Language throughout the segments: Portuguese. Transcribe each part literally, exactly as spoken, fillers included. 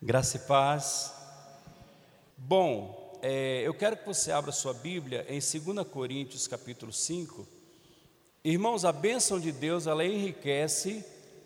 Graça e paz. Bom, é, eu quero que você abra sua Bíblia em dois Coríntios capítulo cinco. Irmãos, a bênção de Deus, ela enriquece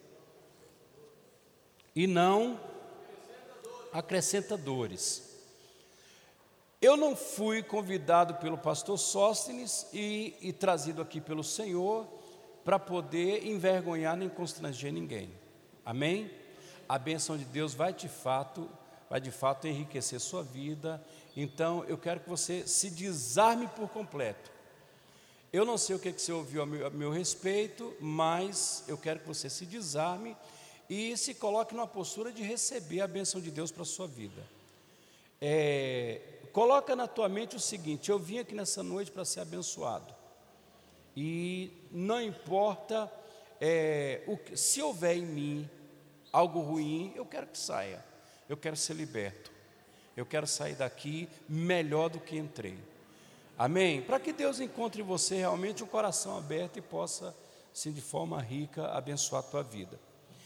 e não acrescenta dores. Eu não fui convidado pelo pastor Sóstenes e, e trazido aqui pelo Senhor para poder envergonhar nem constranger ninguém. Amém? A bênção de Deus vai de fato, vai de fato enriquecer sua vida. Então eu quero que você se desarme por completo. Eu não sei o que você ouviu a meu, a meu respeito, mas eu quero que você se desarme e se coloque numa postura de receber a bênção de Deus para a sua vida. É, coloca na tua mente o seguinte: eu vim aqui nessa noite para ser abençoado. E não importa é, o que, se houver em mim algo ruim, eu quero que saia. Eu quero ser liberto. Eu quero sair daqui melhor do que entrei. Amém? Para que Deus encontre em você realmente um coração aberto e possa, assim, de forma rica, abençoar a tua vida.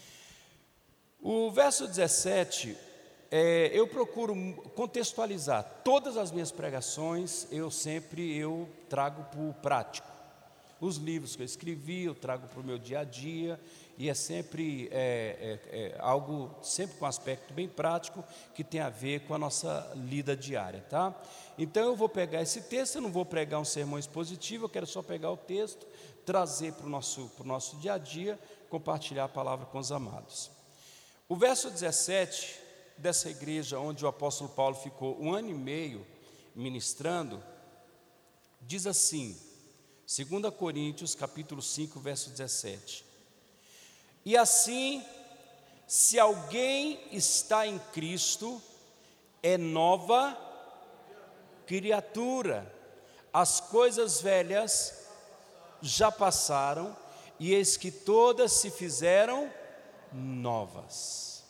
O verso dezessete, é, eu procuro contextualizar todas as minhas pregações. Eu sempre eu trago para o prático. Os livros que eu escrevi, eu trago para o meu dia a dia, e é sempre é, é, é, algo, sempre com um aspecto bem prático, que tem a ver com a nossa lida diária, tá? Então eu vou pegar esse texto, eu não vou pregar um sermão expositivo, eu quero só pegar o texto, trazer para o nosso, para o nosso dia a dia, compartilhar a palavra com os amados. O verso dezessete dessa igreja, onde o apóstolo Paulo ficou um ano e meio ministrando, diz assim, dois Coríntios, capítulo cinco, verso dezessete. E assim, se alguém está em Cristo, é nova criatura. As coisas velhas já passaram, e eis que todas se fizeram novas.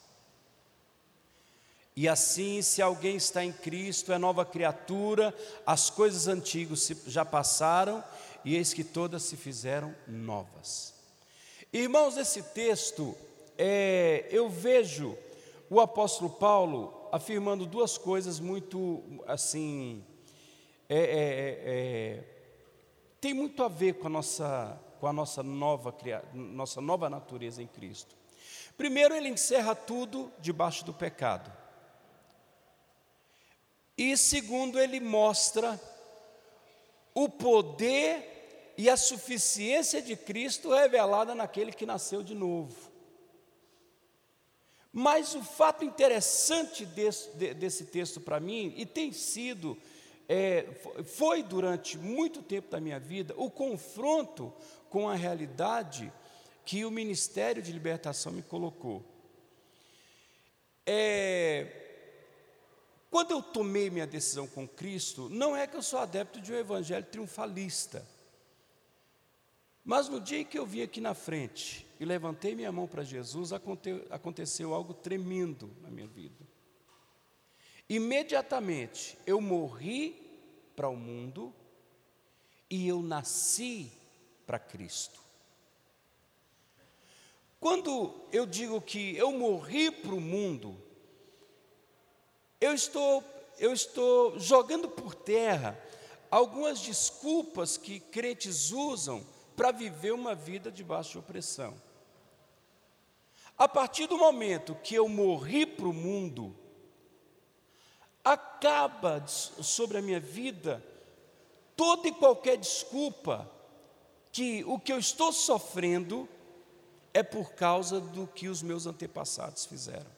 E assim, se alguém está em Cristo, é nova criatura, as coisas antigas já passaram, e eis que todas se fizeram novas. Irmãos, esse texto, é, eu vejo o apóstolo Paulo afirmando duas coisas muito, assim, é, é, é, tem muito a ver com a nossa, com a nossa, nova, nossa nova natureza em Cristo. Primeiro, ele encerra tudo debaixo do pecado. E segundo, ele mostra o poder e a suficiência de Cristo revelada naquele que nasceu de novo. Mas o fato interessante desse, desse texto para mim, e tem sido, é, foi durante muito tempo da minha vida, o confronto com a realidade que o Ministério de Libertação me colocou. É, quando eu tomei minha decisão com Cristo, não é que eu sou adepto de um evangelho triunfalista. Mas no dia que eu vim aqui na frente e levantei minha mão para Jesus, aconteceu algo tremendo na minha vida. Imediatamente eu morri para o mundo e eu nasci para Cristo. Quando eu digo que eu morri para o mundo, eu estou, eu estou jogando por terra algumas desculpas que crentes usam para viver uma vida debaixo de opressão. A partir do momento que eu morri para o mundo, acaba sobre a minha vida toda e qualquer desculpa que o que eu estou sofrendo é por causa do que os meus antepassados fizeram.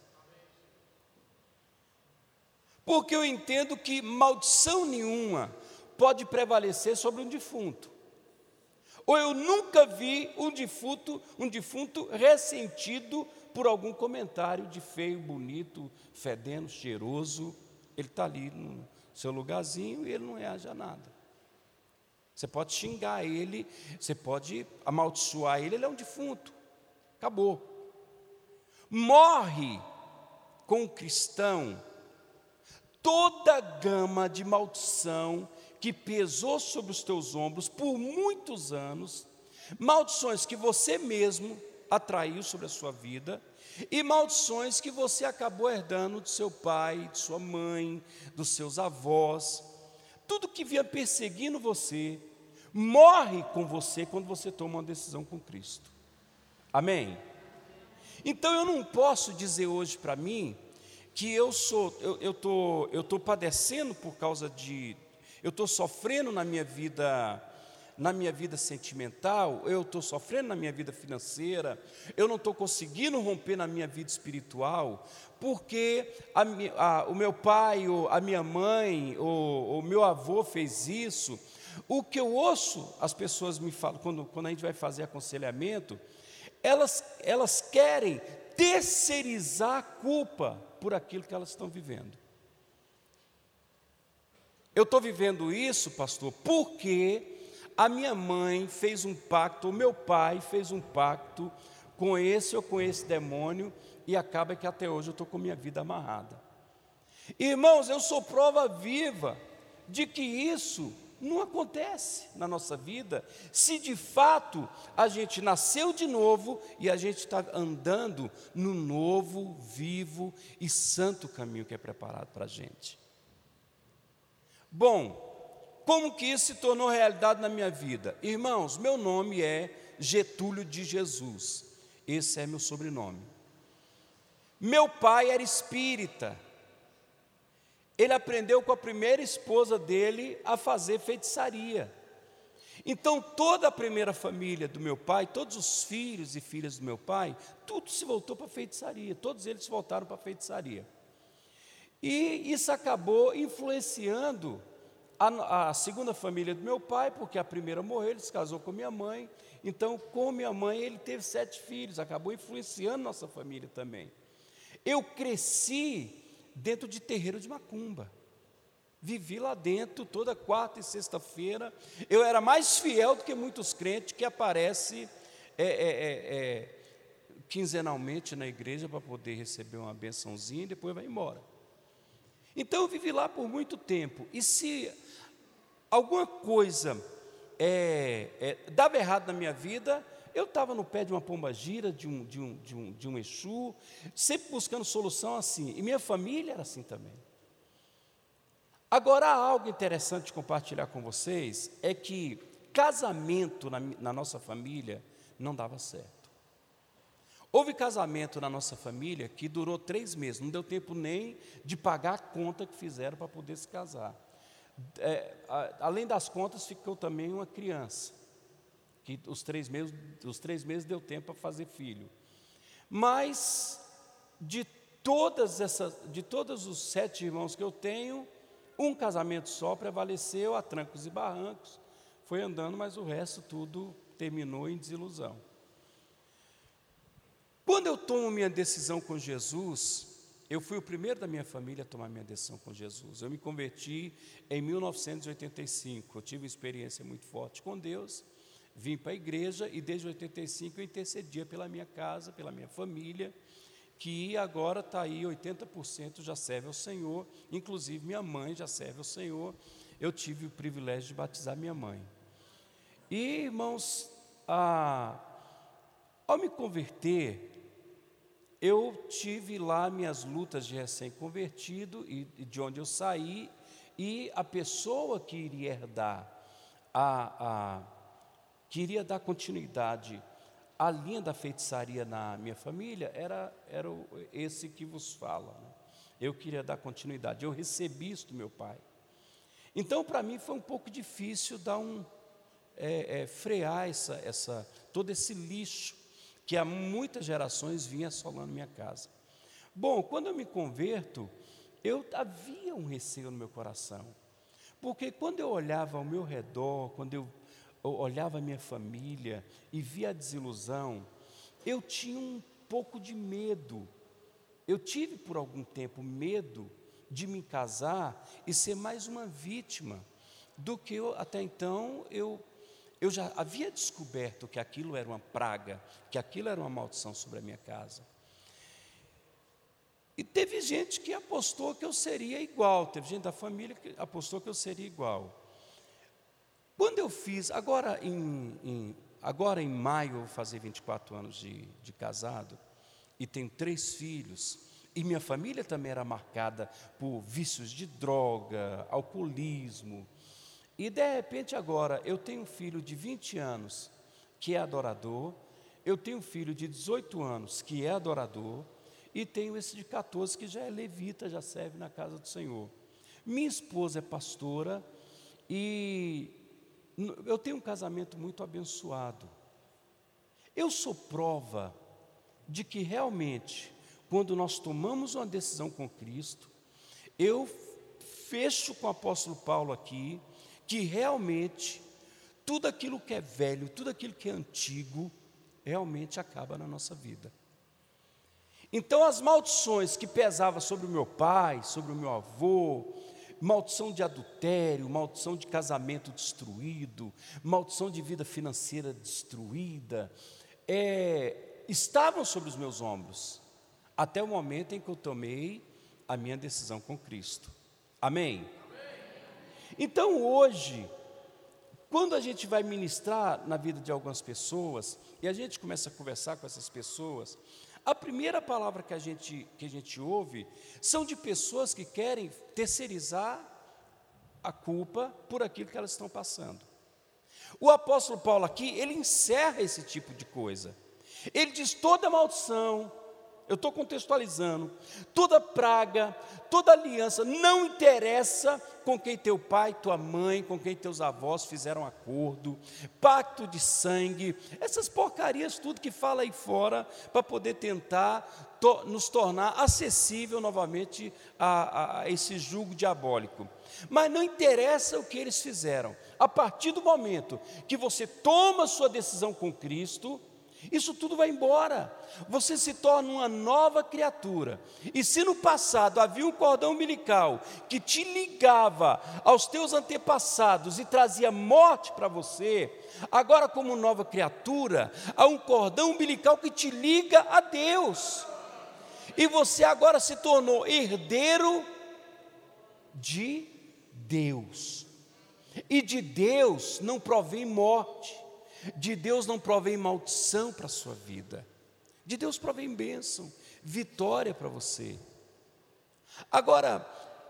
Porque eu entendo que maldição nenhuma pode prevalecer sobre um defunto. Ou eu nunca vi um defunto, um defunto ressentido por algum comentário de feio, bonito, fedendo, cheiroso. Ele está ali no seu lugarzinho e ele não reage a nada. Você pode xingar ele, você pode amaldiçoar ele, ele é um defunto. Acabou. Morre com o cristão toda a gama de maldição que pesou sobre os teus ombros por muitos anos, maldições que você mesmo atraiu sobre a sua vida, e maldições que você acabou herdando do seu pai, de sua mãe, dos seus avós. Tudo que vinha perseguindo você, morre com você quando você toma uma decisão com Cristo. Amém? Então eu não posso dizer hoje para mim que eu sou, eu eu tô, eu tô padecendo por causa de, eu estou sofrendo na minha vida, na minha vida sentimental, eu estou sofrendo na minha vida financeira, eu não estou conseguindo romper na minha vida espiritual, porque a, a, o meu pai, ou a minha mãe, ou o meu avô fez isso. O que eu ouço as pessoas me falam, quando, quando a gente vai fazer aconselhamento, elas, elas querem terceirizar a culpa por aquilo que elas estão vivendo. Eu estou vivendo isso, pastor, porque a minha mãe fez um pacto, o meu pai fez um pacto com esse ou com esse demônio, e acaba que até hoje eu estou com minha vida amarrada. Irmãos, eu sou prova viva de que isso não acontece na nossa vida, se de fato a gente nasceu de novo e a gente está andando no novo, vivo e santo caminho que é preparado para a gente. Bom, como que isso se tornou realidade na minha vida? Irmãos, meu nome é Getúlio de Jesus, esse é meu sobrenome. Meu pai era espírita. Ele aprendeu com a primeira esposa dele a fazer feitiçaria. Então toda a primeira família do meu pai, todos os filhos e filhas do meu pai, tudo se voltou para a feitiçaria, todos eles voltaram para a feitiçaria. E isso acabou influenciando a, a segunda família do meu pai, porque a primeira morreu, ele se casou com minha mãe. Então, com minha mãe, ele teve sete filhos, acabou influenciando nossa família também. Eu cresci dentro de terreiro de macumba, vivi lá dentro toda quarta e sexta-feira. Eu era mais fiel do que muitos crentes que aparecem é, é, é, é, quinzenalmente na igreja para poder receber uma bençãozinha e depois vai embora. Então eu vivi lá por muito tempo, e se alguma coisa é, é, dava errado na minha vida, eu estava no pé de uma pombagira, de um, de, um, de, um, de um Exu, sempre buscando solução assim, e minha família era assim também. Agora, há algo interessante de compartilhar com vocês, é que casamento na, na nossa família não dava certo. Houve casamento na nossa família que durou três meses, não deu tempo nem de pagar a conta que fizeram para poder se casar. É, a, além das contas, ficou também uma criança, que os três meses, os três meses deu tempo para fazer filho. Mas, de, todas essas, de todos os sete irmãos que eu tenho, um casamento só prevaleceu a trancos e barrancos, foi andando, mas o resto tudo terminou em desilusão. Quando eu tomo minha decisão com Jesus, eu fui o primeiro da minha família a tomar minha decisão com Jesus. Eu me converti em mil novecentos e oitenta e cinco, eu tive uma experiência muito forte com Deus, vim para a igreja e desde oitenta e cinco eu intercedia pela minha casa, pela minha família, que agora está aí, oitenta por cento já serve ao Senhor, inclusive minha mãe já serve ao Senhor. Eu tive o privilégio de batizar minha mãe. E, irmãos, a, ao me converter, eu tive lá minhas lutas de recém-convertido, e, e de onde eu saí, e a pessoa que iria herdar, a, a, que iria dar continuidade à linha da feitiçaria na minha família, era, era esse que vos fala, né? Eu queria dar continuidade, eu recebi isso do meu pai. Então, para mim, foi um pouco difícil dar um, é, é, frear essa, essa, todo esse lixo que há muitas gerações vinha assolando minha casa. Bom, quando eu me converto, eu havia um receio no meu coração, porque quando eu olhava ao meu redor, quando eu, eu olhava a minha família e via a desilusão, eu tinha um pouco de medo. Eu tive por algum tempo medo de me casar e ser mais uma vítima do que eu, até então eu Eu já havia descoberto que aquilo era uma praga, que aquilo era uma maldição sobre a minha casa. E teve gente que apostou que eu seria igual, teve gente da família que apostou que eu seria igual. Quando eu fiz, agora em, em, agora em maio eu vou fazer vinte e quatro anos de, de casado, e tenho três filhos, e minha família também era marcada por vícios de droga, alcoolismo, e de repente agora eu tenho um filho de vinte anos que é adorador, eu tenho um filho de dezoito anos que é adorador, e tenho esse de quatorze que já é levita, já serve na casa do Senhor. Minha esposa é pastora, e eu tenho um casamento muito abençoado. Eu sou prova de que realmente, quando nós tomamos uma decisão com Cristo, eu fecho com o apóstolo Paulo aqui, que realmente tudo aquilo que é velho, tudo aquilo que é antigo, realmente acaba na nossa vida. Então as maldições que pesavam sobre o meu pai, sobre o meu avô, maldição de adultério, maldição de casamento destruído, maldição de vida financeira destruída, é, estavam sobre os meus ombros, até o momento em que eu tomei a minha decisão com Cristo. Amém? Amém. Então hoje, quando a gente vai ministrar na vida de algumas pessoas, e a gente começa a conversar com essas pessoas, a primeira palavra que a gente, que a gente ouve são de pessoas que querem terceirizar a culpa por aquilo que elas estão passando. O apóstolo Paulo aqui, ele encerra esse tipo de coisa. Ele diz: toda maldição, eu estou contextualizando, toda praga, toda aliança, não interessa com quem teu pai, tua mãe, com quem teus avós fizeram acordo, pacto de sangue, essas porcarias tudo que fala aí fora, para poder tentar to- nos tornar acessível novamente a, a esse jugo diabólico. Mas não interessa o que eles fizeram, a partir do momento que você toma sua decisão com Cristo, isso tudo vai embora, você se torna uma nova criatura. E se no passado havia um cordão umbilical que te ligava aos teus antepassados e trazia morte para você, agora como nova criatura, há um cordão umbilical que te liga a Deus, e você agora se tornou herdeiro de Deus, e de Deus não provém morte, de Deus não provém maldição para a sua vida, de Deus provém bênção, vitória para você. Agora,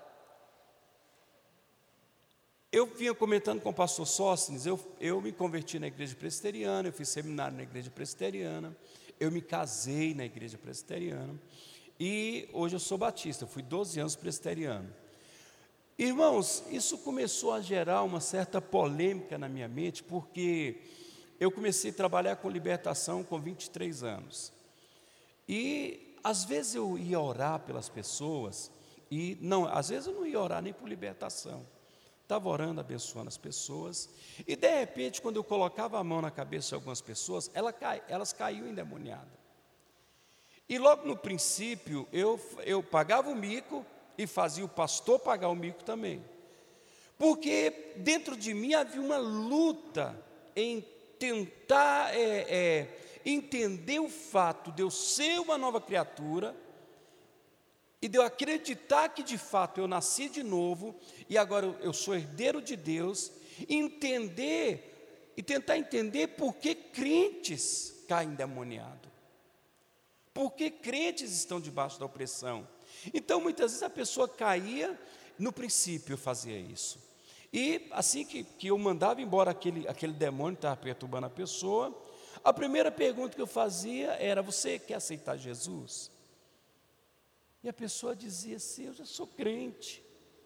eu vinha comentando com o pastor Sóstenes, eu, eu me converti na igreja presbiteriana, eu fiz seminário na igreja presbiteriana, eu me casei na igreja presbiteriana, e hoje eu sou batista, eu fui doze anos presbiteriano. Irmãos, isso começou a gerar uma certa polêmica na minha mente, porque eu comecei a trabalhar com libertação com vinte e três anos. E às vezes eu ia orar pelas pessoas, e não, às vezes eu não ia orar nem por libertação. Estava orando, abençoando as pessoas, e de repente, quando eu colocava a mão na cabeça de algumas pessoas, ela cai, elas caíam endemoniadas. E logo no princípio, eu, eu pagava o mico e fazia o pastor pagar o mico também. Porque dentro de mim havia uma luta em tentar é, é, entender o fato de eu ser uma nova criatura e de eu acreditar que de fato eu nasci de novo e agora eu, eu sou herdeiro de Deus, entender e tentar entender por que crentes caem endemoniados, por que crentes estão debaixo da opressão. Então muitas vezes a pessoa caía, no princípio eu fazia isso. E assim que, que eu mandava embora aquele, aquele demônio que estava perturbando a pessoa, a primeira pergunta que eu fazia era: você quer aceitar Jesus? E a pessoa dizia assim: eu já sou crente.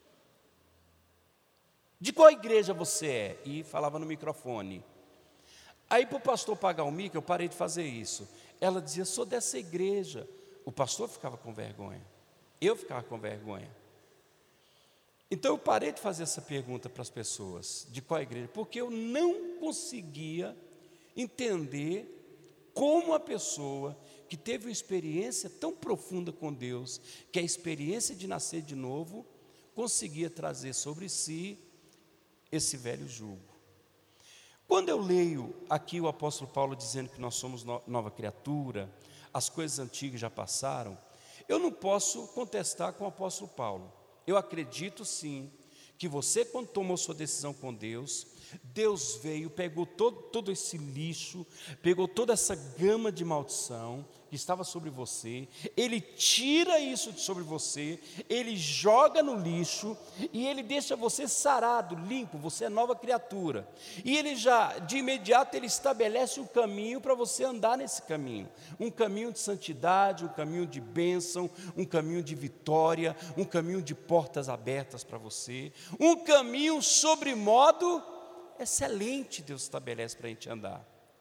De qual igreja você é? E falava no microfone. Aí para o pastor pagar o mico, eu parei de fazer isso. Ela dizia: sou dessa igreja. O pastor ficava com vergonha, eu ficava com vergonha. Então eu parei de fazer essa pergunta para as pessoas, de qual igreja, porque eu não conseguia entender como a pessoa que teve uma experiência tão profunda com Deus, que é a experiência de nascer de novo, conseguia trazer sobre si esse velho jugo. Quando eu leio aqui o apóstolo Paulo dizendo que nós somos no- nova criatura, as coisas antigas já passaram, eu não posso contestar com o apóstolo Paulo. Eu acredito sim, que você quando tomou sua decisão com Deus, Deus veio, pegou todo, todo esse lixo, pegou toda essa gama de maldição que que estava sobre você, ele tira isso de sobre você, ele joga no lixo e ele deixa você sarado, limpo, você é nova criatura. E ele já, de imediato, ele estabelece um caminho para você andar nesse caminho, um caminho de santidade, um caminho de bênção, um caminho de vitória, um caminho de portas abertas para você, um caminho sobre modo excelente Deus estabelece para a gente andar.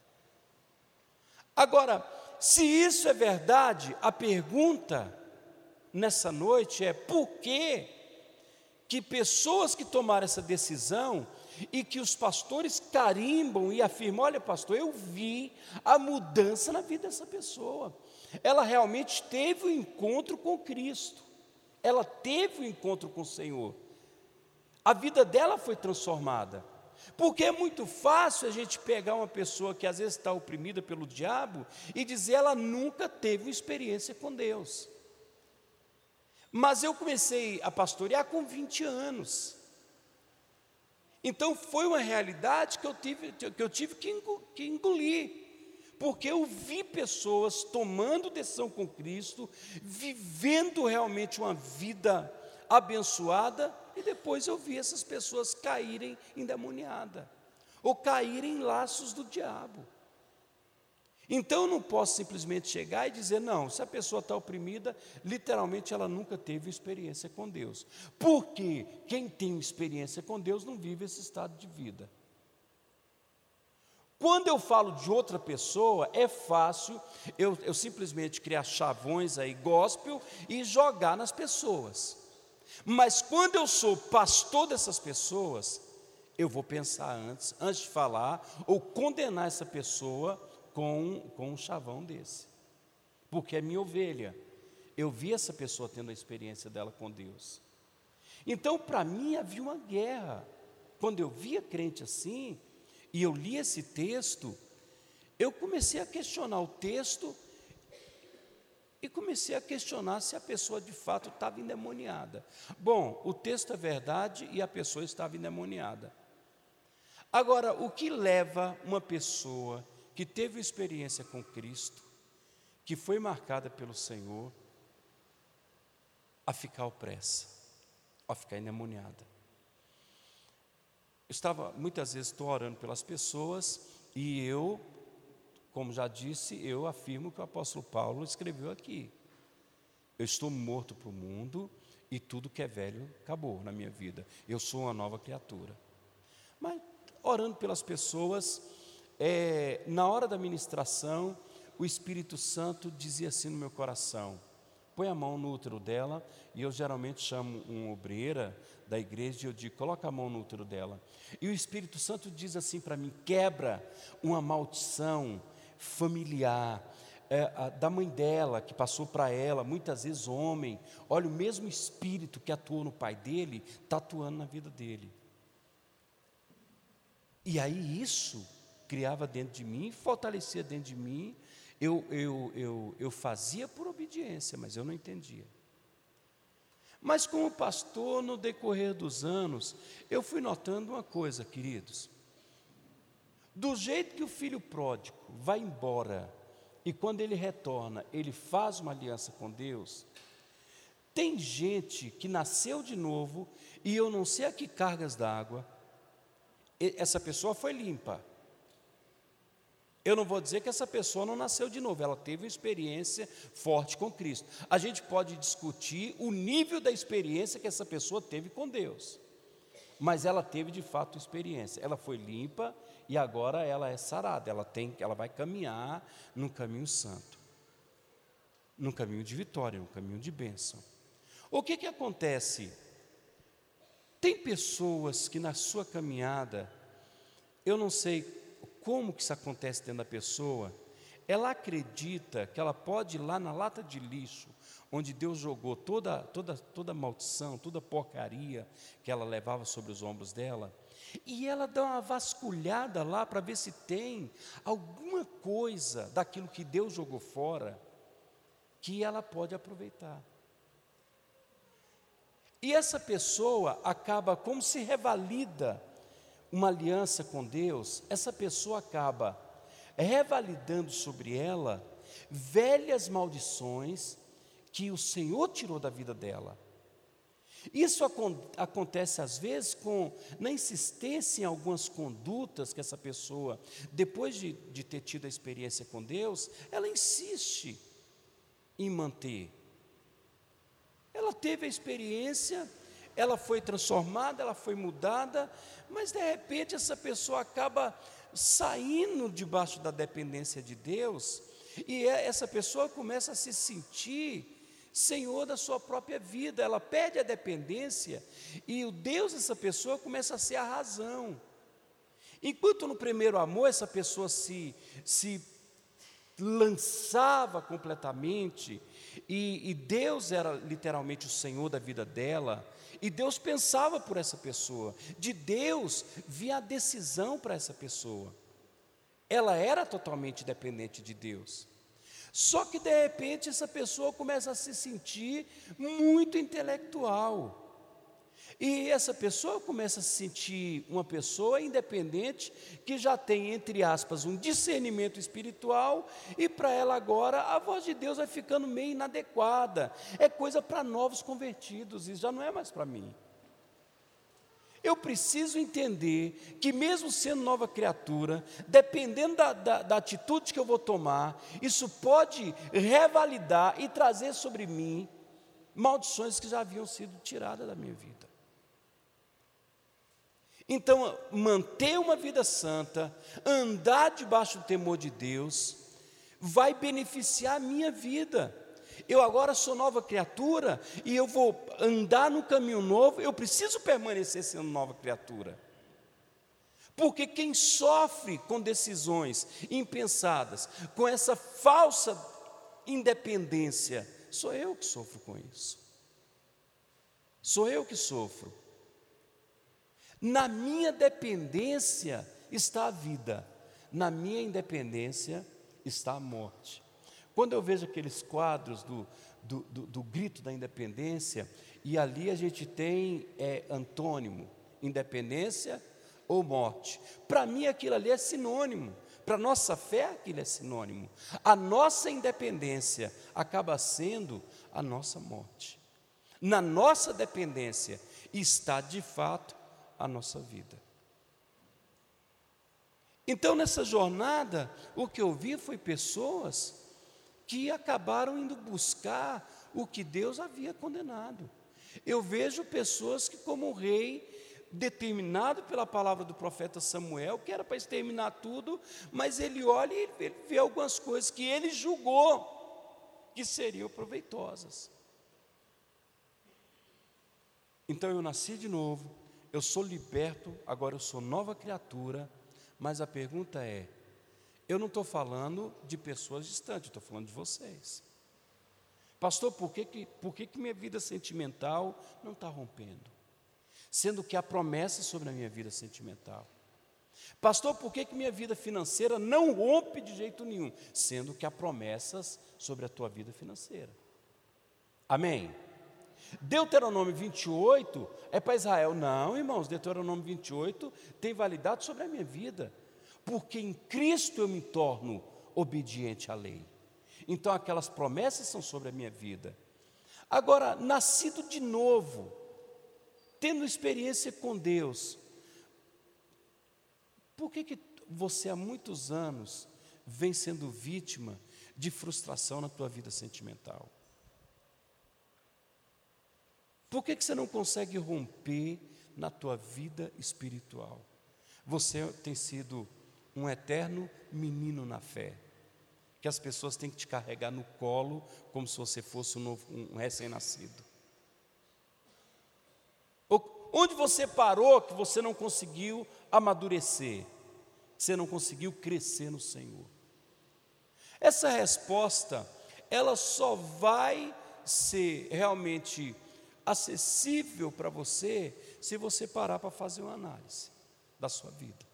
Agora, se isso é verdade, a pergunta nessa noite é: por que que pessoas que tomaram essa decisão e que os pastores carimbam e afirmam: olha, pastor, eu vi a mudança na vida dessa pessoa, ela realmente teve um encontro com Cristo, ela teve um encontro com o Senhor, a vida dela foi transformada. Porque é muito fácil a gente pegar uma pessoa que às vezes está oprimida pelo diabo e dizer: ela nunca teve uma experiência com Deus. Mas eu comecei a pastorear com vinte anos. Então foi uma realidade que eu tive que, eu tive que engolir. Porque eu vi pessoas tomando decisão com Cristo, vivendo realmente uma vida abençoada, e depois eu vi essas pessoas caírem endemoniadas, ou caírem em laços do diabo. Então eu não posso simplesmente chegar e dizer: não, se a pessoa está oprimida, literalmente ela nunca teve experiência com Deus. Porque quem tem experiência com Deus não vive esse estado de vida. Quando eu falo de outra pessoa, é fácil eu, eu simplesmente criar chavões aí, gospel, e jogar nas pessoas. Mas quando eu sou pastor dessas pessoas, eu vou pensar antes, antes de falar, ou condenar essa pessoa com, com um chavão desse. Porque é minha ovelha. Eu vi essa pessoa tendo a experiência dela com Deus. Então, para mim, havia uma guerra. Quando eu via crente assim, e eu li esse texto, eu comecei a questionar o texto, e comecei a questionar se a pessoa de fato estava endemoniada. Bom, o texto é verdade e a pessoa estava endemoniada. Agora, o que leva uma pessoa que teve experiência com Cristo, que foi marcada pelo Senhor, a ficar opressa, a ficar endemoniada? Eu estava, muitas vezes estou orando pelas pessoas e eu, como já disse, eu afirmo que o apóstolo Paulo escreveu aqui: eu estou morto para o mundo e tudo que é velho acabou na minha vida, eu sou uma nova criatura. Mas orando pelas pessoas, é, na hora da ministração, o Espírito Santo dizia assim no meu coração: põe a mão no útero dela. E eu geralmente chamo uma obreira da igreja e eu digo: coloca a mão no útero dela. E o Espírito Santo diz assim para mim: quebra uma maldição familiar, é, a, da mãe dela, que passou para ela, muitas vezes homem. Olha, o mesmo espírito que atuou no pai dele, está atuando na vida dele. E aí isso criava dentro de mim, fortalecia dentro de mim. Eu, eu, eu, eu fazia por obediência, mas eu não entendia. Mas como pastor, no decorrer dos anos, eu fui notando uma coisa, queridos. Do jeito que o filho pródigo vai embora, e quando ele retorna, ele faz uma aliança com Deus, tem gente que nasceu de novo, e eu não sei a que cargas d'água, essa pessoa foi limpa. Eu não vou dizer que essa pessoa não nasceu de novo, ela teve uma experiência forte com Cristo. A gente pode discutir o nível da experiência que essa pessoa teve com Deus, mas ela teve de fato experiência, ela foi limpa e agora ela é sarada, ela, tem, ela vai caminhar num caminho santo, num caminho de vitória, num caminho de bênção. O que que acontece? Tem pessoas que na sua caminhada, eu não sei como que isso acontece dentro da pessoa, ela acredita que ela pode ir lá na lata de lixo, onde Deus jogou toda, toda, toda maldição, toda porcaria que ela levava sobre os ombros dela, e ela dá uma vasculhada lá para ver se tem alguma coisa daquilo que Deus jogou fora, que ela pode aproveitar. E essa pessoa acaba, como se revalida uma aliança com Deus, essa pessoa acaba revalidando sobre ela velhas maldições que o Senhor tirou da vida dela. Isso acon- acontece às vezes com, na insistência em algumas condutas que essa pessoa, depois de, de ter tido a experiência com Deus, ela insiste em manter. Ela teve a experiência, ela foi transformada, ela foi mudada, mas de repente essa pessoa acaba saindo debaixo da dependência de Deus, e essa pessoa começa a se sentir senhor da sua própria vida. Ela perde a dependência, e o Deus dessa pessoa começa a ser a razão. Enquanto no primeiro amor essa pessoa se, se lançava completamente, e, e Deus era literalmente o Senhor da vida dela, e Deus pensava por essa pessoa, de Deus via a decisão para essa pessoa. Ela era totalmente dependente de Deus. Só que de repente essa pessoa começa a se sentir muito intelectual. E essa pessoa começa a se sentir uma pessoa independente, que já tem, entre aspas, um discernimento espiritual, e para ela agora a voz de Deus vai ficando meio inadequada. É coisa para novos convertidos, isso já não é mais para mim. Eu preciso entender que, mesmo sendo nova criatura, dependendo da, da, da atitude que eu vou tomar, isso pode revalidar e trazer sobre mim maldições que já haviam sido tiradas da minha vida. Então, manter uma vida santa, andar debaixo do temor de Deus, vai beneficiar a minha vida. Eu agora sou nova criatura, e eu vou andar no caminho novo, eu preciso permanecer sendo nova criatura. Porque quem sofre com decisões impensadas, com essa falsa independência, sou eu que sofro com isso. Sou eu que sofro. Na minha dependência está a vida, na minha independência está a morte. Quando eu vejo aqueles quadros do, do, do, do grito da independência, e ali a gente tem é, antônimo, independência ou morte. Para mim aquilo ali é sinônimo, para a nossa fé aquilo é sinônimo. A nossa independência acaba sendo a nossa morte. Na nossa dependência está de fato a nossa vida. Então, nessa jornada, o que eu vi foi pessoas que acabaram indo buscar o que Deus havia condenado. Eu vejo pessoas que, como o rei, determinado pela palavra do profeta Samuel, que era para exterminar tudo, mas ele olha e ele vê algumas coisas que ele julgou que seriam proveitosas. Então eu nasci de novo, eu sou liberto, agora eu sou nova criatura, mas a pergunta é, eu não estou falando de pessoas distantes, estou falando de vocês. Pastor, por que que, por que que minha vida sentimental não está rompendo? Sendo que há promessas sobre a minha vida sentimental. Pastor, por que que minha vida financeira não rompe de jeito nenhum? Sendo que há promessas sobre a tua vida financeira. Amém? Deuteronômio vinte e oito é para Israel. Não, irmãos, Deuteronômio vinte e oito tem validade sobre a minha vida, porque em Cristo eu me torno obediente à lei. Então aquelas promessas são sobre a minha vida. Agora, nascido de novo, tendo experiência com Deus, por que que você há muitos anos vem sendo vítima de frustração na tua vida sentimental? Por que que você não consegue romper na tua vida espiritual? Você tem sido um eterno menino na fé, que as pessoas têm que te carregar no colo como se você fosse um, novo, um recém-nascido. Onde você parou que você não conseguiu amadurecer, que você não conseguiu crescer no Senhor? Essa resposta, ela só vai ser realmente acessível para você se você parar para fazer uma análise da sua vida.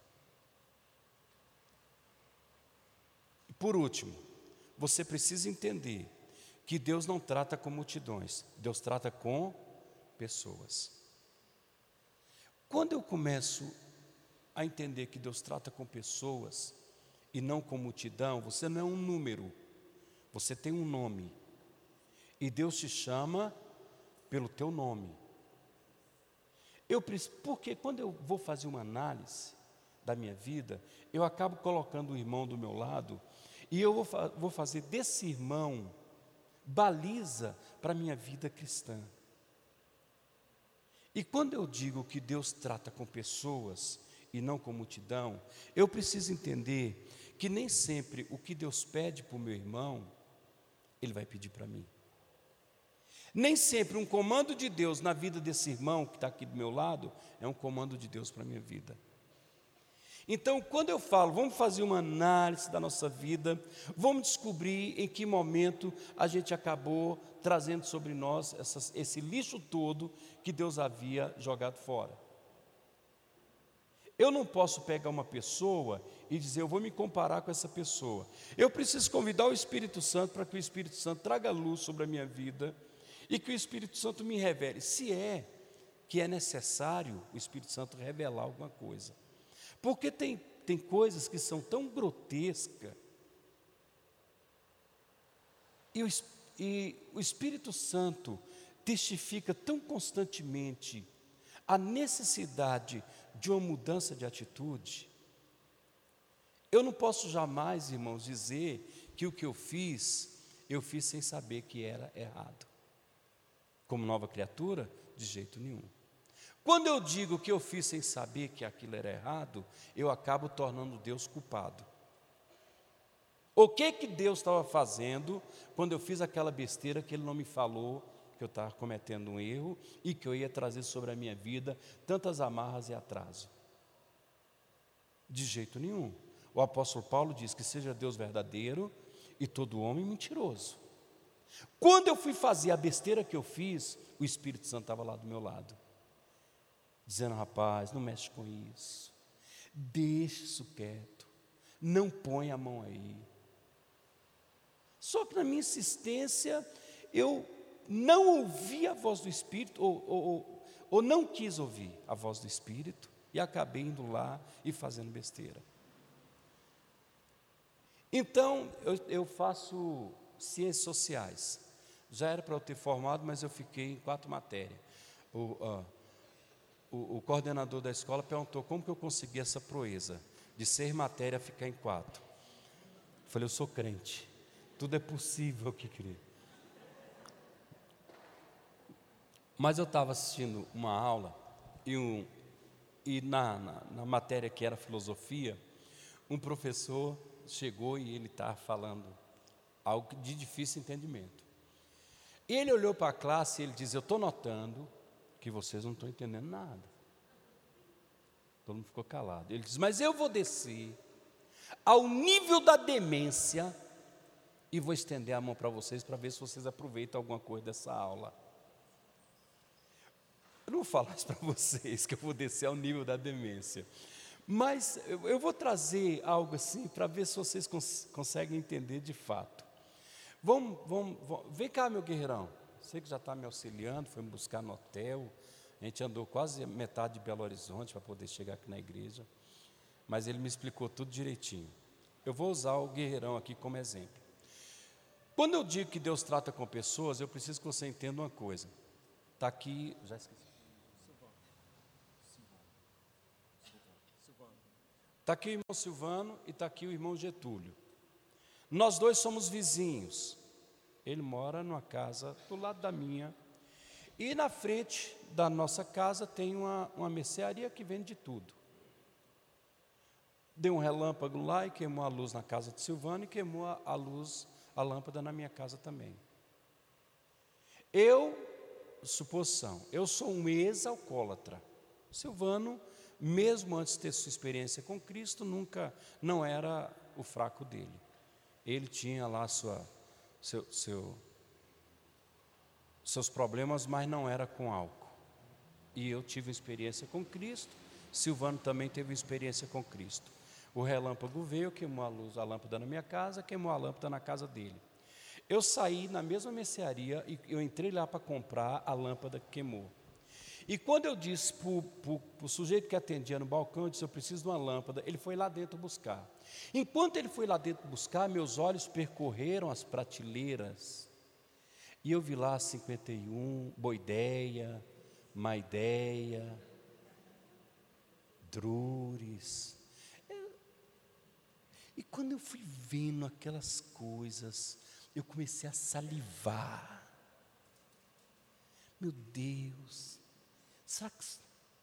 E por último, você precisa entender que Deus não trata com multidões, Deus trata com pessoas. Quando eu começo a entender que Deus trata com pessoas e não com multidão, você não é um número, Você tem um nome. E Deus te chama pelo teu nome. Eu preciso, porque quando eu vou fazer uma análise da minha vida, eu acabo colocando o irmão do meu lado, e eu vou, vou fazer desse irmão baliza para a minha vida cristã. E quando eu digo que Deus trata com pessoas e não com multidão, eu preciso entender que nem sempre o que Deus pede para o meu irmão, Ele vai pedir para mim. Nem sempre um comando de Deus na vida desse irmão que está aqui do meu lado, é um comando de Deus para a minha vida. Então, quando eu falo, vamos fazer uma análise da nossa vida, vamos descobrir em que momento a gente acabou trazendo sobre nós essas, esse lixo todo que Deus havia jogado fora. Eu não posso pegar uma pessoa e dizer, eu vou me comparar com essa pessoa. Eu preciso convidar o Espírito Santo para que o Espírito Santo traga luz sobre a minha vida e que o Espírito Santo me revele, se é que é necessário o Espírito Santo revelar alguma coisa. Porque tem, tem coisas que são tão grotescas, e o, e o Espírito Santo testifica tão constantemente a necessidade de uma mudança de atitude. Eu não posso jamais, irmãos, dizer que o que eu fiz, eu fiz sem saber que era errado. Como nova criatura, de jeito nenhum. Quando eu digo que eu fiz sem saber que aquilo era errado, eu acabo tornando Deus culpado. O que que Deus estava fazendo quando eu fiz aquela besteira que Ele não me falou, que eu estava cometendo um erro e que eu ia trazer sobre a minha vida tantas amarras e atraso? De jeito nenhum. O apóstolo Paulo diz que seja Deus verdadeiro e todo homem mentiroso. Quando eu fui fazer a besteira que eu fiz, o Espírito Santo estava lá do meu lado, dizendo, rapaz, não mexe com isso, deixa isso quieto, não põe a mão aí. Só que na minha insistência, eu não ouvi a voz do Espírito, ou, ou, ou, ou não quis ouvir a voz do Espírito, e acabei indo lá e fazendo besteira. Então, eu, eu faço ciências sociais. Já era para eu ter formado, mas eu fiquei em quatro matérias. O, uh, o, o coordenador da escola perguntou como que eu consegui essa proeza de seis matérias ficar em quatro. Eu falei, eu sou crente, tudo é possível que crer. Mas eu estava assistindo uma aula e, um, e na, na, na matéria que era filosofia, um professor chegou e ele estava falando algo de difícil entendimento. Ele olhou para a classe e ele disse, eu estou notando que vocês não estão entendendo nada. Todo mundo ficou calado. Ele diz, mas eu vou descer ao nível da demência e vou estender a mão para vocês para ver se vocês aproveitam alguma coisa dessa aula. Eu não vou falar isso para vocês, que eu vou descer ao nível da demência. Mas eu, eu vou trazer algo assim para ver se vocês cons conseguem entender de fato. Vamos, vamos, vamos, vem cá, meu guerreirão. Você que já está me auxiliando, foi me buscar no hotel. A gente andou quase metade de Belo Horizonte para poder chegar aqui na igreja. Mas ele me explicou tudo direitinho. Eu vou usar o guerreirão aqui como exemplo. Quando eu digo que Deus trata com pessoas, eu preciso que você entenda uma coisa. Está aqui, já esqueci. Está aqui o irmão Silvano e está aqui o irmão Getúlio. Nós dois somos vizinhos. Ele mora numa casa do lado da minha. E na frente da nossa casa tem uma, uma mercearia que vende de tudo. Deu um relâmpago lá e queimou a luz na casa de Silvano e queimou a, a luz, a lâmpada na minha casa também. Eu, suposição, eu sou um ex-alcoólatra. Silvano, mesmo antes de ter sua experiência com Cristo, nunca, não era o fraco dele. Ele tinha lá sua, seu, seu, seus problemas, mas não era com álcool. E eu tive experiência com Cristo, Silvano também teve experiência com Cristo. O relâmpago veio, queimou a luz, a lâmpada na minha casa, queimou a lâmpada na casa dele. Eu saí na mesma mercearia e eu entrei lá para comprar a lâmpada que queimou. E quando eu disse para o sujeito que atendia no balcão, eu disse, eu preciso de uma lâmpada, ele foi lá dentro buscar. Enquanto ele foi lá dentro buscar, meus olhos percorreram as prateleiras, e eu vi lá cinquenta e um, Boideia, Maideia, Drures. E quando eu fui vendo aquelas coisas, eu comecei a salivar. Meu Deus, será que...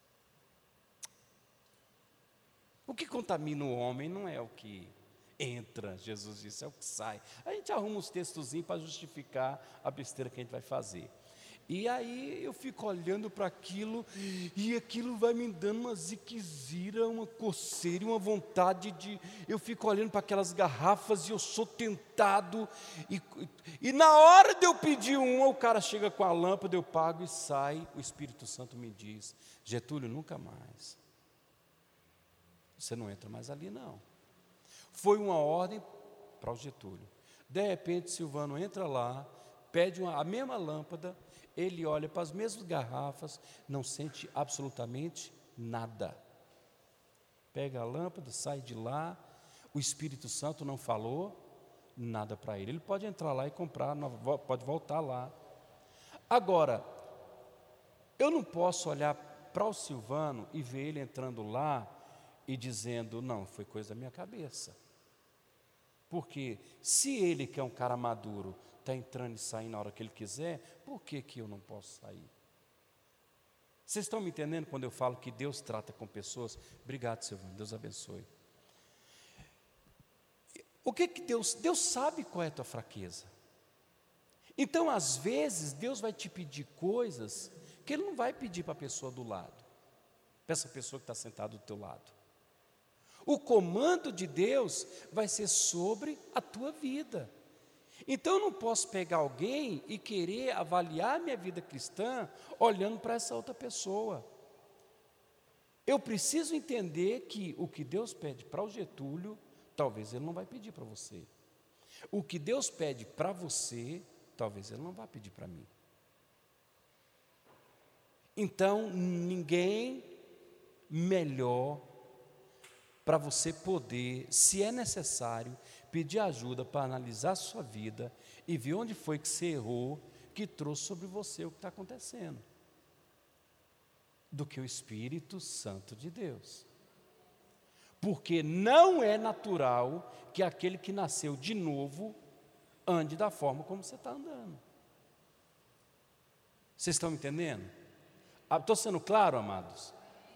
O que contamina o homem não é o que entra, Jesus disse, é o que sai. A gente arruma uns textozinhos para justificar a besteira que a gente vai fazer. E aí eu fico olhando para aquilo, e aquilo vai me dando uma ziquezira, uma coceira, uma vontade de... Eu fico olhando para aquelas garrafas e eu sou tentado. E, e na hora de eu pedir uma, o cara chega com a lâmpada, eu pago e sai. O Espírito Santo me diz, Getúlio, nunca mais. Você não entra mais ali, não. Foi uma ordem para o Getúlio. De repente, Silvano entra lá, pede uma, a mesma lâmpada, ele olha para as mesmas garrafas, não sente absolutamente nada. Pega a lâmpada, sai de lá, o Espírito Santo não falou nada para ele. Ele pode entrar lá e comprar, pode voltar lá. Agora, eu não posso olhar para o Silvano e ver ele entrando lá e dizendo, não, foi coisa da minha cabeça. Porque se ele, que é um cara maduro, está entrando e saindo na hora que ele quiser, por que, que eu não posso sair? Vocês estão me entendendo quando eu falo que Deus trata com pessoas? Obrigado, Silvano, Deus abençoe. O que que Deus... Deus sabe qual é a tua fraqueza. Então, às vezes, Deus vai te pedir coisas que Ele não vai pedir para a pessoa do lado, para essa pessoa que está sentada do teu lado. O comando de Deus vai ser sobre a tua vida. Então eu não posso pegar alguém e querer avaliar minha vida cristã olhando para essa outra pessoa. Eu preciso entender que o que Deus pede para o Getúlio, talvez Ele não vai pedir para você. O que Deus pede para você, talvez Ele não vai pedir para mim. Então, ninguém melhor para você poder, se é necessário, pedir ajuda para analisar a sua vida e ver onde foi que você errou, que trouxe sobre você o que está acontecendo, do que o Espírito Santo de Deus. Porque não é natural que aquele que nasceu de novo ande da forma como você está andando. Vocês estão me entendendo? Estou sendo claro, amados?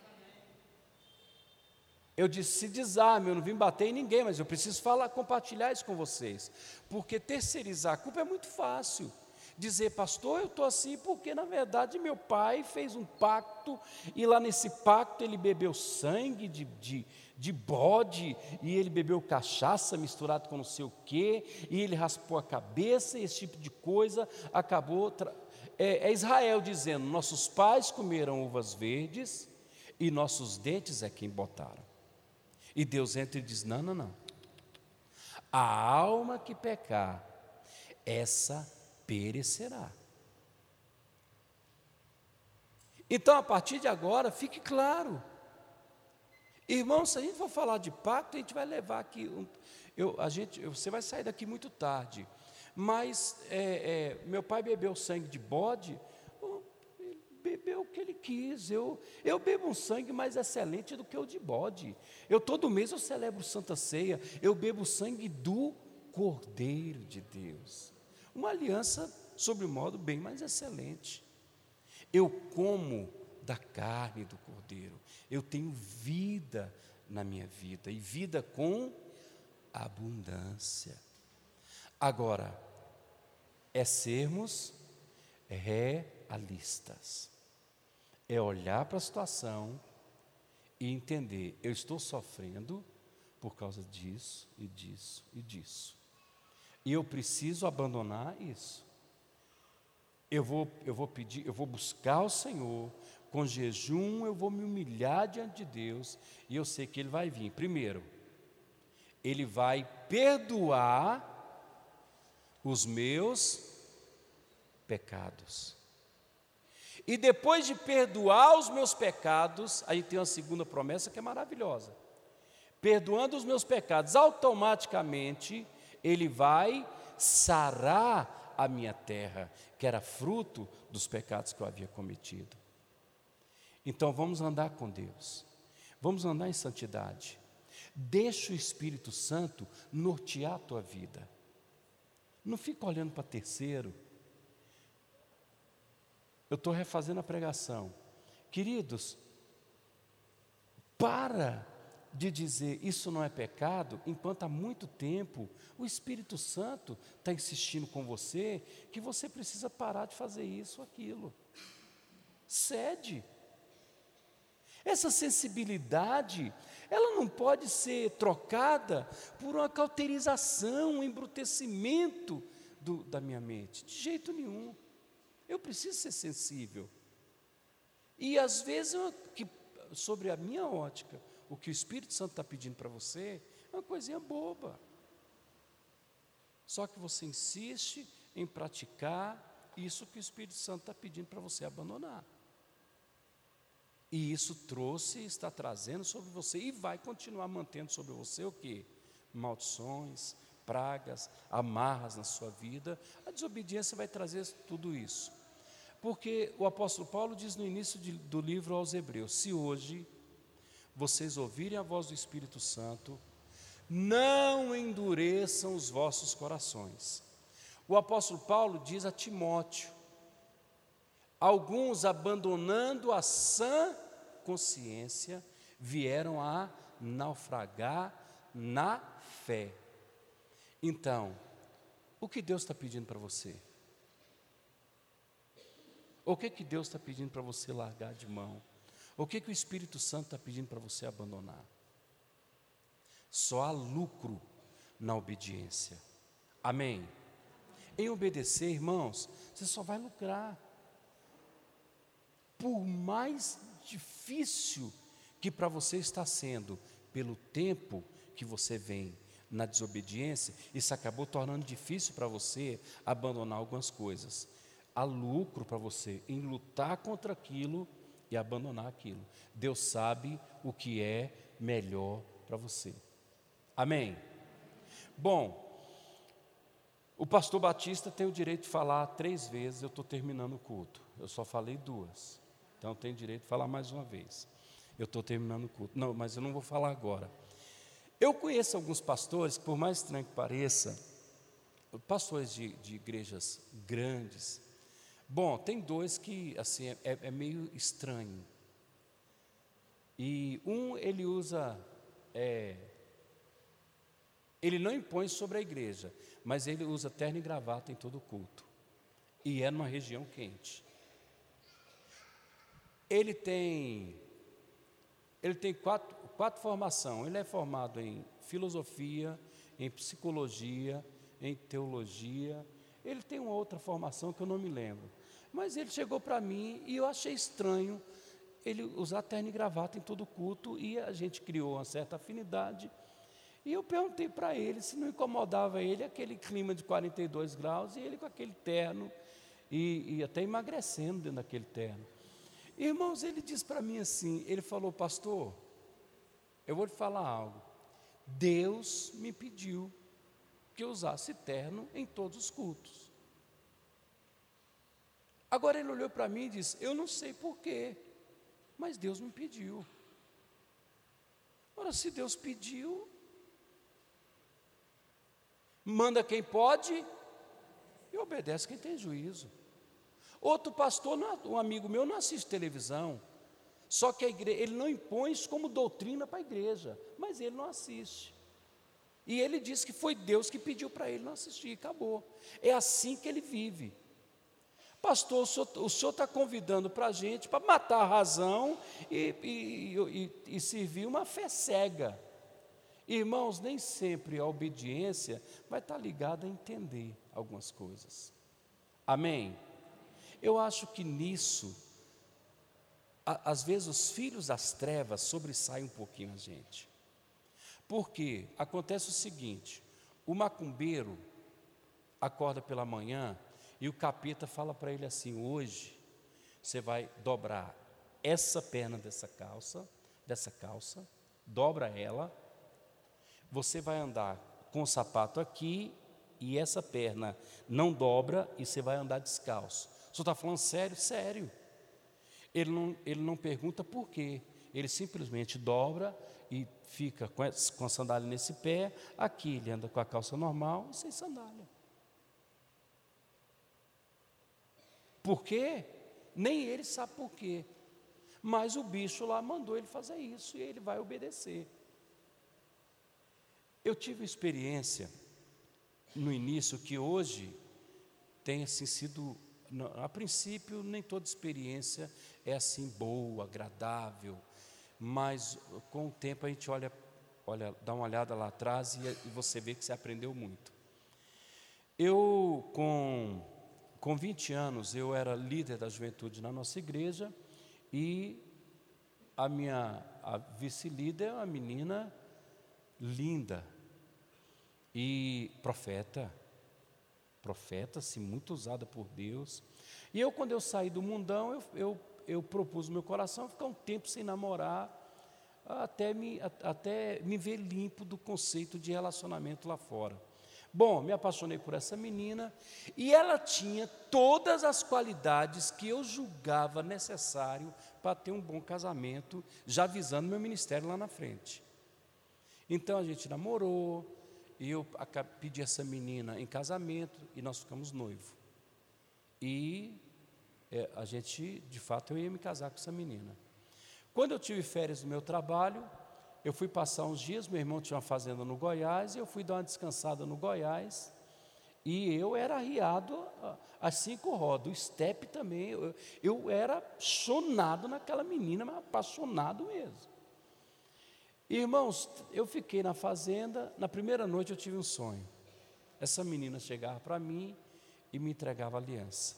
Eu disse, se desarme, eu não vim bater em ninguém, mas eu preciso falar, compartilhar isso com vocês. Porque terceirizar a culpa é muito fácil. Dizer, pastor, eu estou assim porque, na verdade, meu pai fez um pacto, e lá nesse pacto ele bebeu sangue de, de, de bode, e ele bebeu cachaça misturado com não sei o quê, e ele raspou a cabeça, e esse tipo de coisa acabou... Tra... É, é Israel dizendo, nossos pais comeram uvas verdes, e nossos dentes é quem botaram. E Deus entra e diz, não, não, não. A alma que pecar, essa perecerá. Então, a partir de agora, fique claro. Irmãos, se a gente for falar de pacto, a gente vai levar aqui... Um, eu, a gente, você vai sair daqui muito tarde. Mas, é, é, meu pai bebeu sangue de bode... Bebeu o que ele quis. Eu, eu bebo um sangue mais excelente do que o de bode. Eu todo mês eu celebro Santa Ceia. Eu bebo o sangue do Cordeiro de Deus. Uma aliança sobre modo bem mais excelente. Eu como da carne do Cordeiro. Eu tenho vida na minha vida. E vida com abundância. Agora, é sermos realistas. É olhar para a situação e entender, eu estou sofrendo por causa disso, e disso, e disso. E eu preciso abandonar isso. Eu vou, eu vou pedir, eu vou buscar o Senhor, com jejum eu vou me humilhar diante de Deus, e eu sei que Ele vai vir. Primeiro, Ele vai perdoar os meus pecados. E depois de perdoar os meus pecados, aí tem uma segunda promessa que é maravilhosa. Perdoando os meus pecados, automaticamente Ele vai sarar a minha terra, que era fruto dos pecados que eu havia cometido. Então vamos andar com Deus, vamos andar em santidade. Deixa o Espírito Santo nortear a tua vida. Não fica olhando para terceiro. Eu estou refazendo a pregação. Queridos, para de dizer isso não é pecado, enquanto há muito tempo o Espírito Santo está insistindo com você que você precisa parar de fazer isso ou aquilo. Cede. Essa sensibilidade, ela não pode ser trocada por uma cauterização, um embrutecimento do, da minha mente, de jeito nenhum. Eu preciso ser sensível. E às vezes, eu, que, sobre a minha ótica, o que o Espírito Santo está pedindo para você é uma coisinha boba. Só que você insiste em praticar isso que o Espírito Santo está pedindo para você abandonar. E isso trouxe, está trazendo sobre você e vai continuar mantendo sobre você o quê? Maldições, pragas, amarras na sua vida. A desobediência vai trazer tudo isso. Porque o apóstolo Paulo diz no início de, do livro aos Hebreus: se hoje vocês ouvirem a voz do Espírito Santo, não endureçam os vossos corações. O apóstolo Paulo diz a Timóteo: alguns, abandonando a sã consciência, vieram a naufragar na fé. Então, o que Deus está pedindo para você? O que, que Deus está pedindo para você largar de mão? O que, que o Espírito Santo está pedindo para você abandonar? Só há lucro na obediência. Amém? Em obedecer, irmãos, você só vai lucrar. Por mais difícil que para você está sendo, pelo tempo que você vem na desobediência, isso acabou tornando difícil para você abandonar algumas coisas. Há lucro para você em lutar contra aquilo e abandonar aquilo. Deus sabe o que é melhor para você. Amém? Bom, o pastor Batista tem o direito de falar três vezes. Eu estou terminando o culto. Eu só falei duas. Então tem direito de falar mais uma vez. Eu estou terminando o culto. Não, mas eu não vou falar agora. Eu conheço alguns pastores, por mais estranho que pareça, pastores de, de igrejas grandes. Bom, tem dois que assim é, é meio estranho. E um, ele usa, é, ele não impõe sobre a igreja, mas ele usa terno e gravata em todo o culto. E é numa região quente. Ele tem, ele tem quatro, quatro formações. Ele é formado em filosofia, em psicologia, em teologia. Ele tem uma outra formação que eu não me lembro. Mas ele chegou para mim e eu achei estranho ele usar terno e gravata em todo culto, e a gente criou uma certa afinidade. E eu perguntei para ele se não incomodava ele aquele clima de quarenta e dois graus, e ele com aquele terno, e, e até emagrecendo dentro daquele terno. Irmãos, ele disse para mim assim, ele falou: pastor, eu vou te falar algo. Deus me pediu que eu usasse terno em todos os cultos. Agora ele olhou para mim e disse: eu não sei porquê, mas Deus me pediu. Ora, se Deus pediu, manda quem pode e obedece quem tem juízo. Outro pastor, um amigo meu, não assiste televisão, só que a igreja, ele não impõe isso como doutrina para a igreja, mas ele não assiste. E ele disse que foi Deus que pediu para ele não assistir, acabou. É assim que ele vive. Pastor, o senhor está convidando para a gente para matar a razão e, e, e, e servir uma fé cega. Irmãos, nem sempre a obediência vai estar ligada a entender algumas coisas. Amém? Eu acho que nisso, a, às vezes os filhos das trevas sobressaem um pouquinho a gente. Porque acontece o seguinte: o macumbeiro acorda pela manhã e o capeta fala para ele assim: hoje Você vai dobrar essa perna dessa calça, dessa calça, dobra ela. Você vai andar com o sapato aqui e essa perna não dobra e você vai andar descalço. O senhor está falando sério? Sério. Ele não, ele não pergunta por quê. Ele simplesmente dobra e fica com a, com a sandália nesse pé. Aqui ele anda com a calça normal e sem sandália. Por quê? Nem ele sabe por quê. Mas o bicho lá mandou ele fazer isso e ele vai obedecer. Eu tive experiência no início que hoje tem assim sido, a princípio nem toda experiência é assim boa, agradável, mas com o tempo a gente olha, olha, dá uma olhada lá atrás e, e você vê que você aprendeu muito. Eu com, com vinte anos eu era líder da juventude na nossa igreja e a minha a vice-líder é uma menina linda e profeta, profeta, assim, muito usada por Deus. E eu, quando eu saí do mundão, eu, eu, eu propus no meu coração ficar um tempo sem namorar, até me, até me ver limpo do conceito de relacionamento lá fora. Bom, me apaixonei por essa menina, e ela tinha todas as qualidades que eu julgava necessário para ter um bom casamento, já visando meu ministério lá na frente. Então a gente namorou, e eu pedi essa menina em casamento, e nós ficamos noivos. E é, a gente, de fato, eu ia me casar com essa menina. Quando eu tive férias do meu trabalho, eu fui passar uns dias, meu irmão tinha uma fazenda no Goiás, e eu fui dar uma descansada no Goiás, e eu era arriado às cinco rodas, o step também, eu, eu era apaixonado naquela menina, mas apaixonado mesmo. Irmãos, eu fiquei na fazenda, na primeira noite eu tive um sonho. Essa menina chegava para mim e me entregava aliança.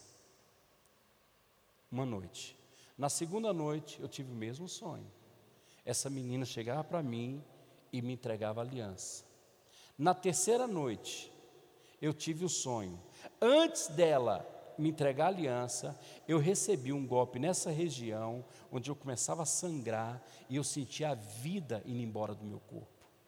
Uma noite. Na segunda noite eu tive o mesmo sonho. Essa menina chegava para mim e me entregava aliança. Na terceira noite eu tive o sonho. Antes dela me entregar a aliança, eu recebi um golpe nessa região, onde eu começava a sangrar, e eu sentia a vida indo embora do meu corpo.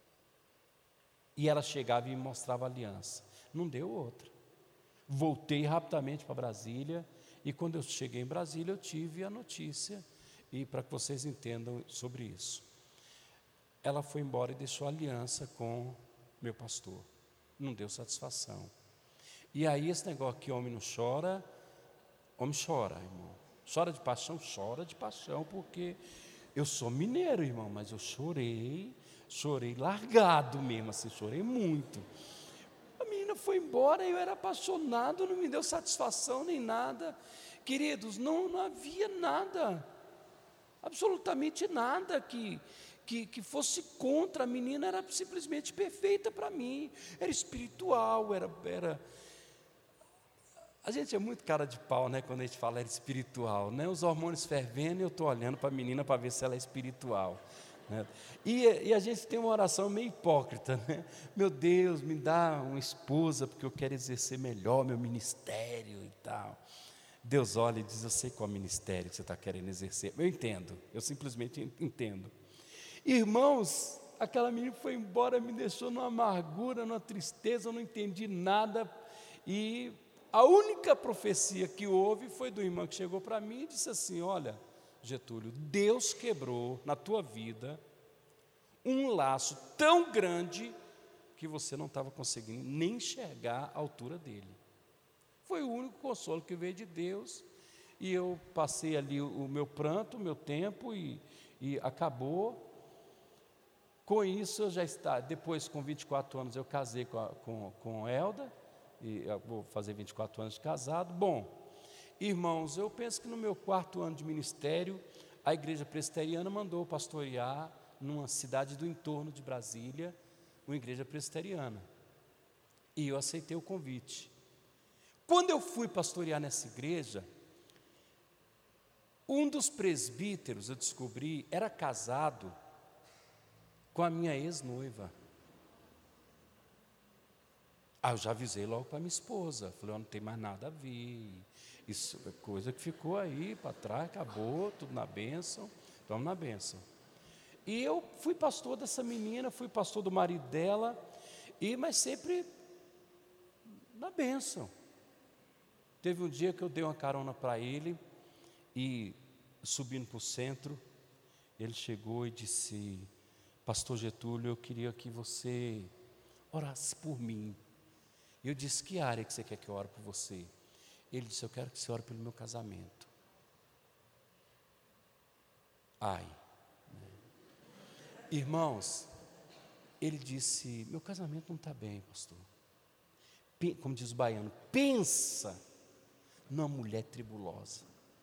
E ela chegava e me mostrava a aliança. Não deu outra. Voltei rapidamente para Brasília, e quando eu cheguei em Brasília, eu tive a notícia, e para que vocês entendam sobre isso. Ela foi embora e deixou a aliança com meu pastor. Não deu satisfação. E aí esse negócio que homem não chora, homem chora, irmão. Chora de paixão, chora de paixão, porque eu sou mineiro, irmão, mas eu chorei, chorei largado mesmo, assim, chorei muito. A menina foi embora, eu era apaixonado, não me deu satisfação nem nada. Queridos, não, não havia nada, absolutamente nada que... Que, que fosse contra. A menina era simplesmente perfeita para mim, era espiritual, era, era... A gente é muito cara de pau, né, quando a gente fala era espiritual, né? Os hormônios fervendo e eu estou olhando para a menina para ver se ela é espiritual, né? E, e a gente tem uma oração meio hipócrita, né? Meu Deus, me dá uma esposa, porque eu quero exercer melhor meu ministério e tal. Deus olha e diz, eu sei qual ministério que você está querendo exercer. Eu entendo, eu simplesmente entendo. Irmãos, aquela menina foi embora, me deixou numa amargura, numa tristeza, eu não entendi nada. E a única profecia que houve foi do irmão que chegou para mim e disse assim, olha, Getúlio, Deus quebrou na tua vida um laço tão grande que você não estava conseguindo nem enxergar a altura dele. Foi o único consolo que veio de Deus. E eu passei ali o, o meu pranto, o meu tempo e, e acabou. Com isso, eu já está, depois, com vinte e quatro anos, eu casei com, a, com, com Elda, e eu vou fazer vinte e quatro anos de casado. Bom, irmãos, eu penso que no meu quarto ano de ministério, a igreja presbiteriana mandou pastorear numa cidade do entorno de Brasília, uma igreja presbiteriana. E eu aceitei o convite. Quando eu fui pastorear nessa igreja, um dos presbíteros, eu descobri, era casado com a minha ex-noiva. Ah, eu já avisei logo para minha esposa. Falei, oh, não tem mais nada a ver. Isso é coisa que ficou aí para trás, acabou, tudo na bênção. Vamos na bênção. E eu fui pastor dessa menina, fui pastor do marido dela, e, mas sempre na bênção. Teve um dia que eu dei uma carona para ele, e subindo para o centro, ele chegou e disse, pastor Getúlio, eu queria que você orasse por mim. Eu disse, que área que você quer que eu ore por você? Ele disse, eu quero que você ore pelo meu casamento. Ai, né? Irmãos, ele disse, meu casamento não está bem, pastor. Como diz o baiano, pensa numa mulher tribulosa.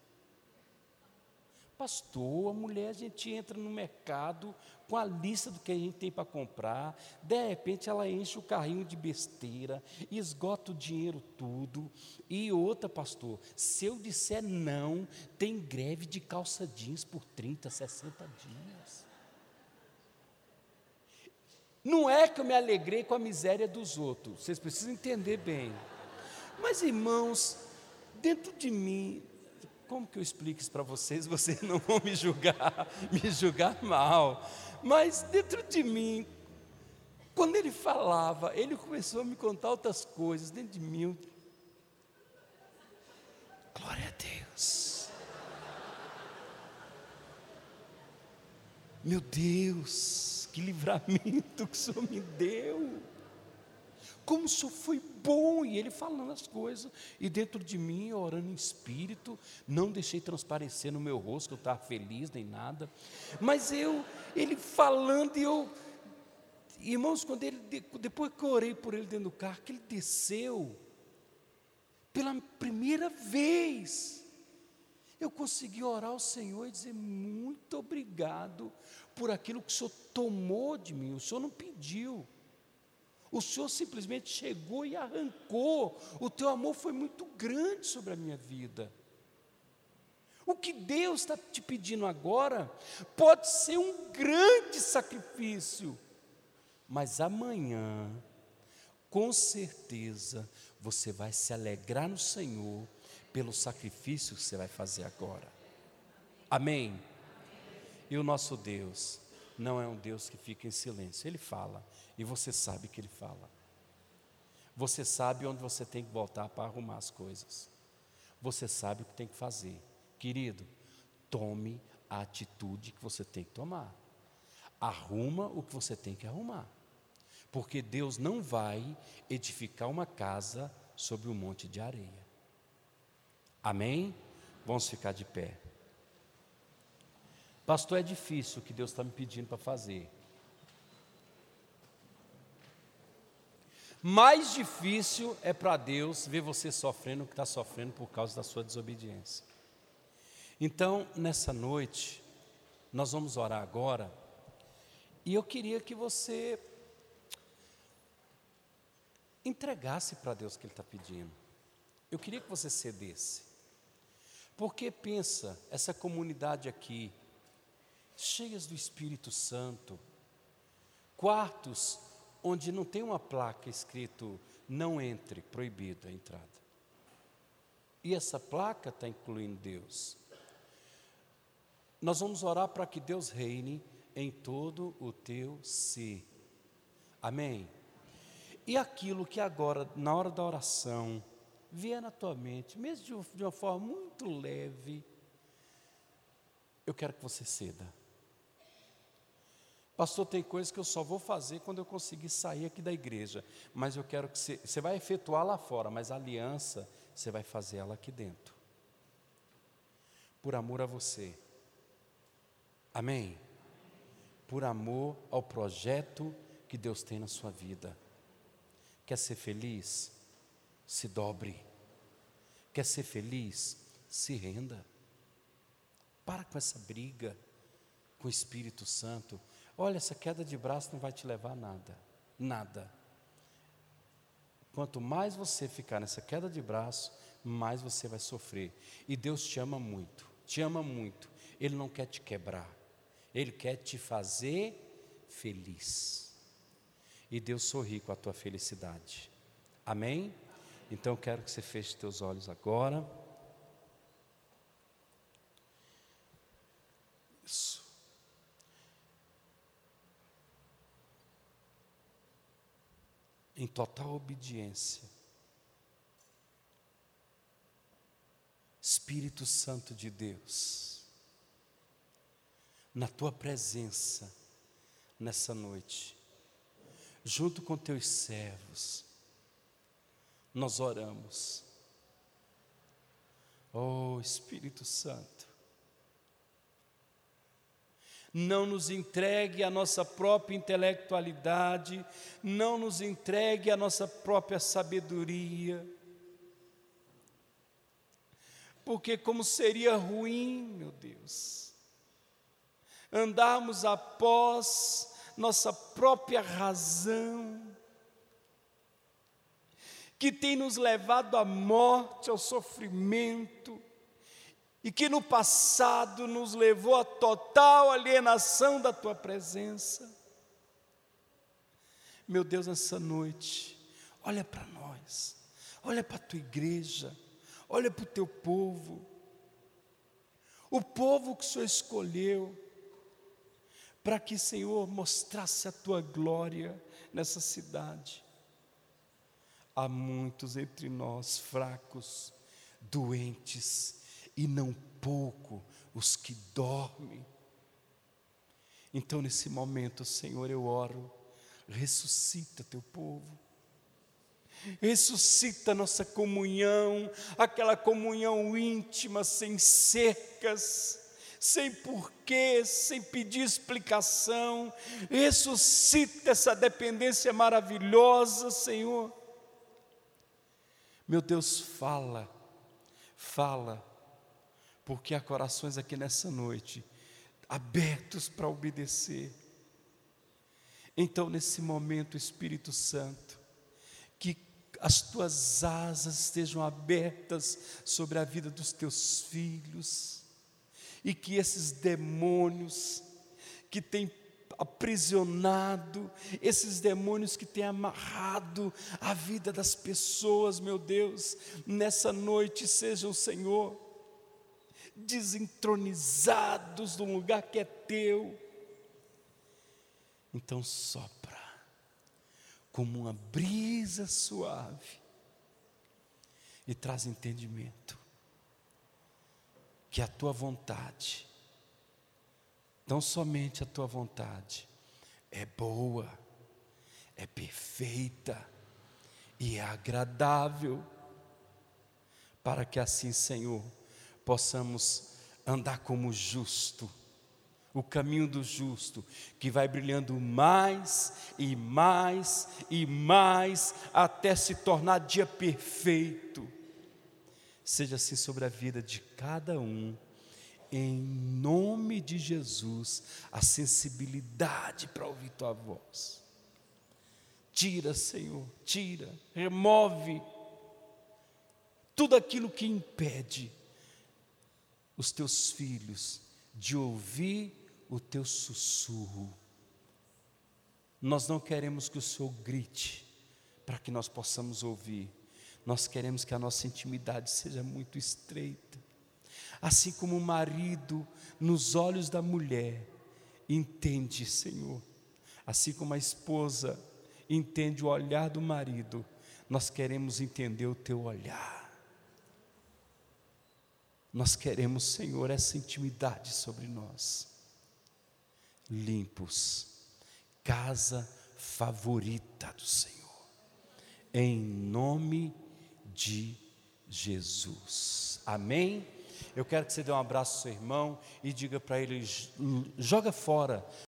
Pastor, a mulher, a gente entra no mercado com a lista do que a gente tem para comprar, de repente ela enche o carrinho de besteira, esgota o dinheiro tudo, e outra, pastor, se eu disser não, tem greve de calça jeans por trinta, sessenta dias. Não é que eu me alegrei com a miséria dos outros, vocês precisam entender bem, mas irmãos, dentro de mim, como que eu explico isso para vocês? Vocês não vão me julgar, me julgar mal. Mas dentro de mim, quando ele falava, ele começou a me contar outras coisas. Dentro de mim, eu... glória a Deus. Meu Deus, que livramento que o Senhor me deu. Como o Senhor foi bom, e ele falando as coisas, e dentro de mim, orando em espírito, não deixei transparecer no meu rosto, que eu estava feliz, nem nada, mas eu, ele falando, e eu, irmãos, quando ele, depois que eu orei por ele dentro do carro, que ele desceu, pela primeira vez, eu consegui orar ao Senhor e dizer, muito obrigado, por aquilo que o Senhor tomou de mim, o Senhor não pediu, o Senhor simplesmente chegou e arrancou. O teu amor foi muito grande sobre a minha vida. O que Deus está te pedindo agora pode ser um grande sacrifício, mas amanhã, com certeza, você vai se alegrar no Senhor pelo sacrifício que você vai fazer agora. Amém? E o nosso Deus não é um Deus que fica em silêncio, Ele fala. E você sabe que Ele fala. Você sabe onde você tem que voltar para arrumar as coisas. Você sabe o que tem que fazer. Querido, tome a atitude que você tem que tomar. Arruma o que você tem que arrumar. Porque Deus não vai edificar uma casa sobre um monte de areia. Amém? Vamos ficar de pé. Pastor, é difícil o que Deus está me pedindo para fazer. Mais difícil é para Deus ver você sofrendo o que está sofrendo por causa da sua desobediência. Então, nessa noite, nós vamos orar agora, e eu queria que você entregasse para Deus o que Ele está pedindo. Eu queria que você cedesse, porque pensa, essa comunidade aqui, cheias do Espírito Santo, quartos onde não tem uma placa escrito não entre, proibido a entrada. E essa placa está incluindo Deus. Nós vamos orar para que Deus reine em todo o teu ser. Amém? E aquilo que agora, na hora da oração, vier na tua mente, mesmo de uma forma muito leve, eu quero que você ceda. Pastor, tem coisas que eu só vou fazer quando eu conseguir sair aqui da igreja, mas eu quero que você, você vai efetuar lá fora, mas a aliança, você vai fazer ela aqui dentro, por amor a você, amém? Por amor ao projeto que Deus tem na sua vida. Quer ser feliz? Se dobre. Quer ser feliz? Se renda. Para com essa briga com o Espírito Santo. Olha, essa queda de braço não vai te levar a nada, nada. Quanto mais você ficar nessa queda de braço, mais você vai sofrer. E Deus te ama muito, te ama muito. Ele não quer te quebrar, Ele quer te fazer feliz. E Deus sorri com a tua felicidade. Amém? Então eu quero que você feche teus olhos agora. Isso. Em total obediência. Espírito Santo de Deus, na tua presença nessa noite, junto com teus servos, nós oramos. Oh Espírito Santo, não nos entregue a nossa própria intelectualidade, não nos entregue a nossa própria sabedoria, porque como seria ruim, meu Deus, andarmos após nossa própria razão, que tem nos levado à morte, ao sofrimento, e que no passado nos levou à total alienação da Tua presença. Meu Deus, nessa noite, olha para nós, olha para a Tua igreja, olha para o Teu povo, o povo que o Senhor escolheu, para que, Senhor, mostrasse a Tua glória nessa cidade. Há muitos entre nós fracos, doentes, e não pouco os que dormem. Então nesse momento, Senhor, eu oro, ressuscita Teu povo, ressuscita nossa comunhão, aquela comunhão íntima, sem cercas, sem porquê, sem pedir explicação. Ressuscita essa dependência maravilhosa, Senhor. Meu Deus, fala, fala, porque há corações aqui nessa noite abertos para obedecer. Então nesse momento, Espírito Santo, que as Tuas asas estejam abertas sobre a vida dos Teus filhos, e que esses demônios que têm aprisionado, esses demônios que têm amarrado a vida das pessoas, meu Deus, nessa noite sejam, Senhor, desentronizados do lugar que é Teu. Então sopra como uma brisa suave e traz entendimento, que a Tua vontade, tão somente a Tua vontade, é boa, é perfeita e é agradável, para que assim, Senhor, possamos andar como justo, o caminho do justo, que vai brilhando mais e mais e mais, até se tornar dia perfeito. Seja assim sobre a vida de cada um, em nome de Jesus, a sensibilidade para ouvir Tua voz. Tira, Senhor, tira, remove tudo aquilo que impede os Teus filhos de ouvir o Teu sussurro. Nós não queremos que o Senhor grite para que nós possamos ouvir. Nós queremos que a nossa intimidade seja muito estreita. Assim como o marido, nos olhos da mulher, entende, Senhor, assim como a esposa entende o olhar do marido, nós queremos entender o Teu olhar. Nós queremos, Senhor, essa intimidade sobre nós. Limpos, casa favorita do Senhor, em nome de Jesus. Amém? Eu quero que você dê um abraço ao seu irmão e diga para ele: joga fora